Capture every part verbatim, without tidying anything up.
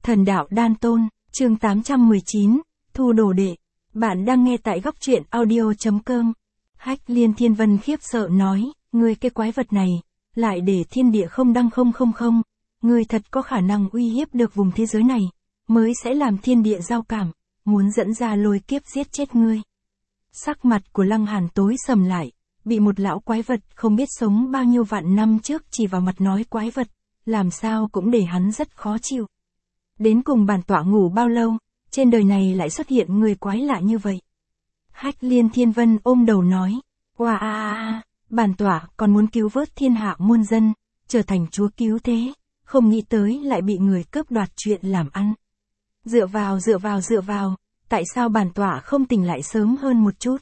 Thần đạo đan tôn, chương tám trăm mười chín, thu đồ đệ. Bạn đang nghe tại góc truyện audio.com. Hách Liên Thiên Vân khiếp sợ nói, ngươi cái quái vật này, lại để thiên địa không đăng không không không, ngươi thật có khả năng uy hiếp được vùng thế giới này, mới sẽ làm thiên địa giao cảm, muốn dẫn ra lôi kiếp giết chết ngươi. Sắc mặt của Lăng Hàn tối sầm lại, bị một lão quái vật không biết sống bao nhiêu vạn năm trước chỉ vào mặt nói quái vật, làm sao cũng để hắn rất khó chịu. Đến cùng bản tọa ngủ bao lâu, trên đời này lại xuất hiện người quái lạ như vậy. Hách Liên Thiên Vân ôm đầu nói, oa a a a, bản tọa còn muốn cứu vớt thiên hạ muôn dân, trở thành chúa cứu thế, không nghĩ tới lại bị người cướp đoạt chuyện làm ăn. Dựa vào dựa vào dựa vào, tại sao bản tọa không tỉnh lại sớm hơn một chút?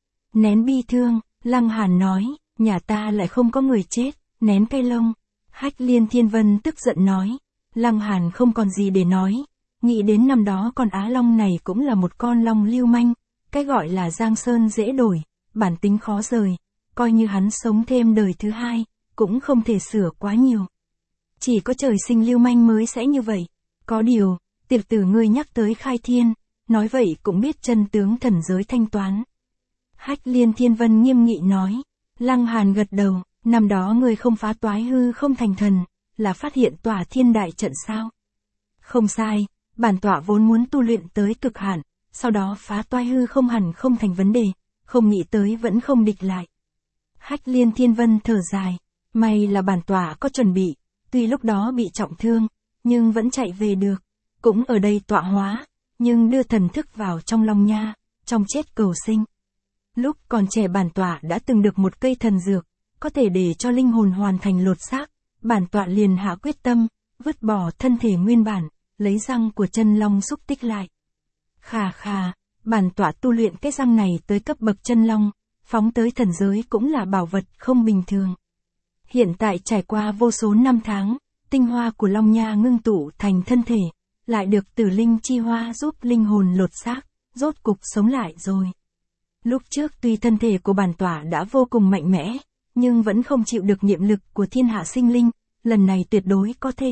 Nén bi thương, Lăng Hàn nói, nhà ta lại không có người chết, nén cây lông. Hách Liên Thiên Vân tức giận nói, Lăng Hàn không còn gì để nói, nghĩ đến năm đó con Á Long này cũng là một con long lưu manh, cái gọi là giang sơn dễ đổi, bản tính khó rời, coi như hắn sống thêm đời thứ hai, cũng không thể sửa quá nhiều. Chỉ có trời sinh lưu manh mới sẽ như vậy, có điều, tiểu tử ngươi nhắc tới khai thiên, nói vậy cũng biết chân tướng thần giới thanh toán. Hách Liên Thiên Vân nghiêm nghị nói, Lăng Hàn gật đầu, năm đó ngươi không phá toái hư không thành thần, là phát hiện tỏa thiên đại trận sao? Không sai, bản tọa vốn muốn tu luyện tới cực hạn, sau đó phá toái hư không hẳn không thành vấn đề, không nghĩ tới vẫn không địch lại. Hách Liên Thiên Vân thở dài, may là bản tọa có chuẩn bị, tuy lúc đó bị trọng thương, nhưng vẫn chạy về được, cũng ở đây tọa hóa, nhưng đưa thần thức vào trong Long Nha, trong chết cầu sinh. Lúc còn trẻ bản tọa đã từng được một cây thần dược, có thể để cho linh hồn hoàn thành lột xác, bản tọa liền hạ quyết tâm, vứt bỏ thân thể nguyên bản, lấy răng của chân long xúc tích lại. Khà khà, bản tọa tu luyện cái răng này tới cấp bậc chân long, phóng tới thần giới cũng là bảo vật không bình thường. Hiện tại trải qua vô số năm tháng, tinh hoa của Long Nha ngưng tụ thành thân thể, lại được tử linh chi hoa giúp linh hồn lột xác, rốt cục sống lại rồi. Lúc trước tuy thân thể của bản tọa đã vô cùng mạnh mẽ, nhưng vẫn không chịu được niệm lực của thiên hạ sinh linh, lần này tuyệt đối có thể.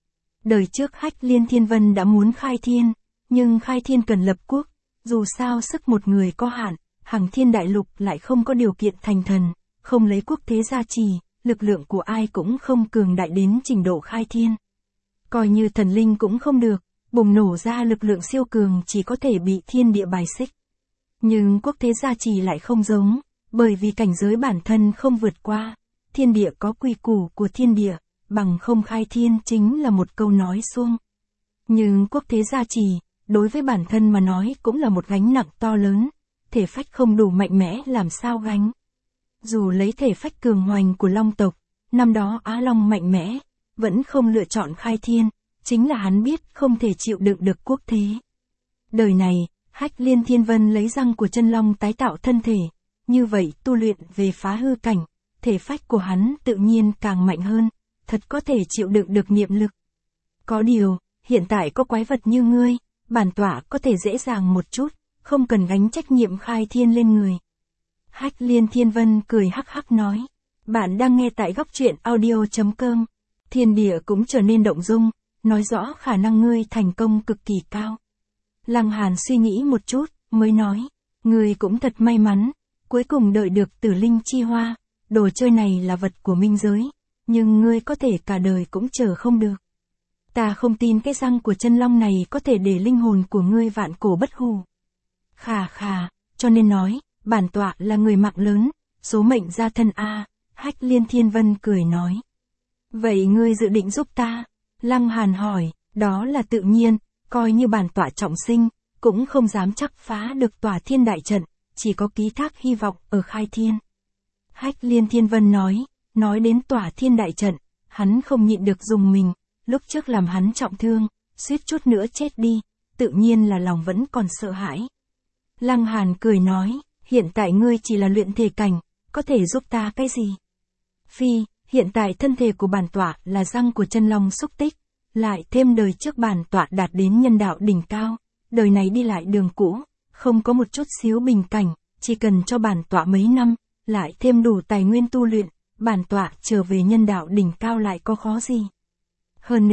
Đời trước Hách Liên Thiên Vân đã muốn khai thiên, nhưng khai thiên cần lập quốc, dù sao sức một người có hạn, hằng thiên đại lục lại không có điều kiện thành thần, không lấy quốc thế gia trì, lực lượng của ai cũng không cường đại đến trình độ khai thiên. Coi như thần linh cũng không được, bùng nổ ra lực lượng siêu cường chỉ có thể bị thiên địa bài xích. Nhưng quốc thế gia trì lại không giống, bởi vì cảnh giới bản thân không vượt qua, thiên địa có quy củ của thiên địa, bằng không khai thiên chính là một câu nói suông. Nhưng quốc thế gia trì, đối với bản thân mà nói cũng là một gánh nặng to lớn, thể phách không đủ mạnh mẽ làm sao gánh. Dù lấy thể phách cường hoành của Long tộc, năm đó Á Long mạnh mẽ, vẫn không lựa chọn khai thiên, chính là hắn biết không thể chịu đựng được quốc thế. Đời này, Hách Liên Thiên Vân lấy răng của chân long tái tạo thân thể, như vậy tu luyện về phá hư cảnh, thể phách của hắn tự nhiên càng mạnh hơn, thật có thể chịu đựng được niệm lực. Có điều, hiện tại có quái vật như ngươi, bản tọa có thể dễ dàng một chút, không cần gánh trách nhiệm khai thiên lên người. Hách Liên Thiên Vân cười hắc hắc nói, bạn đang nghe tại góc truyện audio.com, thiên địa cũng trở nên động dung, nói rõ khả năng ngươi thành công cực kỳ cao. Lăng Hàn suy nghĩ một chút, mới nói, ngươi cũng thật may mắn, cuối cùng đợi được tử linh chi hoa, đồ chơi này là vật của minh giới, nhưng ngươi có thể cả đời cũng chờ không được. Ta không tin cái răng của chân long này có thể để linh hồn của ngươi vạn cổ bất hủ. Khà khà, cho nên nói, bản tọa là người mạng lớn, số mệnh gia thân a. Hách Liên Thiên Vân cười nói. Vậy ngươi dự định giúp ta? Lăng Hàn hỏi, đó là tự nhiên, coi như bản tọa trọng sinh, cũng không dám chắc phá được tỏa thiên đại trận, chỉ có ký thác hy vọng ở khai thiên. Hách Liên Thiên Vân nói, nói đến tỏa thiên đại trận, hắn không nhịn được dùng mình, lúc trước làm hắn trọng thương, suýt chút nữa chết đi, tự nhiên là lòng vẫn còn sợ hãi. Lăng Hàn cười nói, hiện tại ngươi chỉ là luyện thể cảnh, có thể giúp ta cái gì? Phi, hiện tại thân thể của bản tọa là răng của chân long xúc tích, lại thêm đời trước bản tọa đạt đến nhân đạo đỉnh cao, đời này đi lại đường cũ, không có một chút xíu bình cảnh, chỉ cần cho bản tọa mấy năm, lại thêm đủ tài nguyên tu luyện, bản tọa trở về nhân đạo đỉnh cao lại có khó gì. Hơn nữa,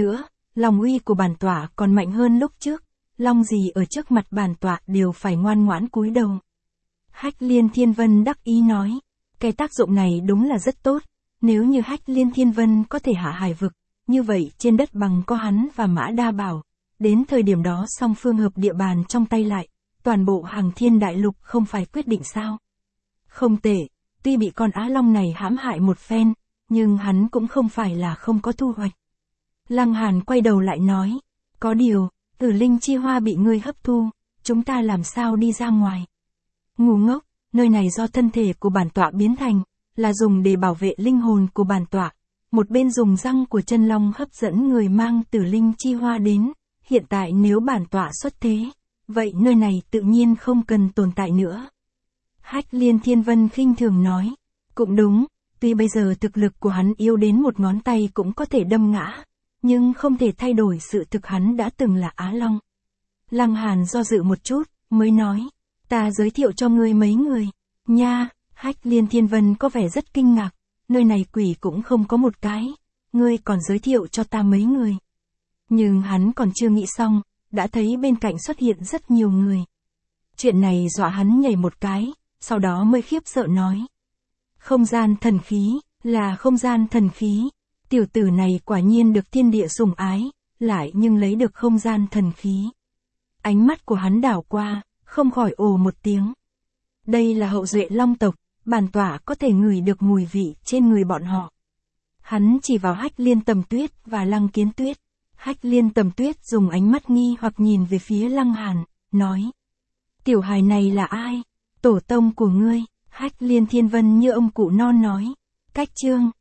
lòng uy của bản tọa còn mạnh hơn lúc trước, long gì ở trước mặt bản tọa đều phải ngoan ngoãn cúi đầu. Hách Liên Thiên Vân đắc ý nói, cái tác dụng này đúng là rất tốt, nếu như Hách Liên Thiên Vân có thể hạ hải vực, như vậy trên đất bằng có hắn và Mã Đa Bảo, đến thời điểm đó song phương hợp địa bàn trong tay lại, toàn bộ Hằng Thiên Đại Lục không phải quyết định sao? Không tệ, tuy bị con Á Long này hãm hại một phen, nhưng hắn cũng không phải là không có thu hoạch. Lăng Hàn quay đầu lại nói, có điều, Tử Linh Chi Hoa bị ngươi hấp thu, chúng ta làm sao đi ra ngoài? Ngu ngốc, nơi này do thân thể của bản tọa biến thành, là dùng để bảo vệ linh hồn của bản tọa. Một bên dùng răng của chân long hấp dẫn người mang Tử Linh Chi Hoa đến, hiện tại nếu bản tọa xuất thế, vậy nơi này tự nhiên không cần tồn tại nữa. Hách Liên Thiên Vân khinh thường nói, cũng đúng, tuy bây giờ thực lực của hắn yếu đến một ngón tay cũng có thể đâm ngã, nhưng không thể thay đổi sự thực hắn đã từng là Á Long. Lăng Hàn do dự một chút, mới nói, ta giới thiệu cho ngươi mấy người, nha. Hách Liên Thiên Vân có vẻ rất kinh ngạc, nơi này quỷ cũng không có một cái, ngươi còn giới thiệu cho ta mấy người. Nhưng hắn còn chưa nghĩ xong, đã thấy bên cạnh xuất hiện rất nhiều người. Chuyện này dọa hắn nhảy một cái, sau đó mới khiếp sợ nói. Không gian thần khí, là không gian thần khí, tiểu tử này quả nhiên được thiên địa sủng ái, lại nhưng lấy được không gian thần khí. Ánh mắt của hắn đảo qua, không khỏi ồ một tiếng. Đây là hậu duệ long tộc, bản tọa có thể ngửi được mùi vị trên người bọn họ. Hắn chỉ vào Hách Liên Tầm Tuyết và Lăng Kiến Tuyết. Hách Liên Tầm Tuyết dùng ánh mắt nghi hoặc nhìn về phía Lăng Hàn, nói. Tiểu hài này là ai? Tổ tông của ngươi. Hách Liên Thiên Vân như ông cụ non nói. Cách chương.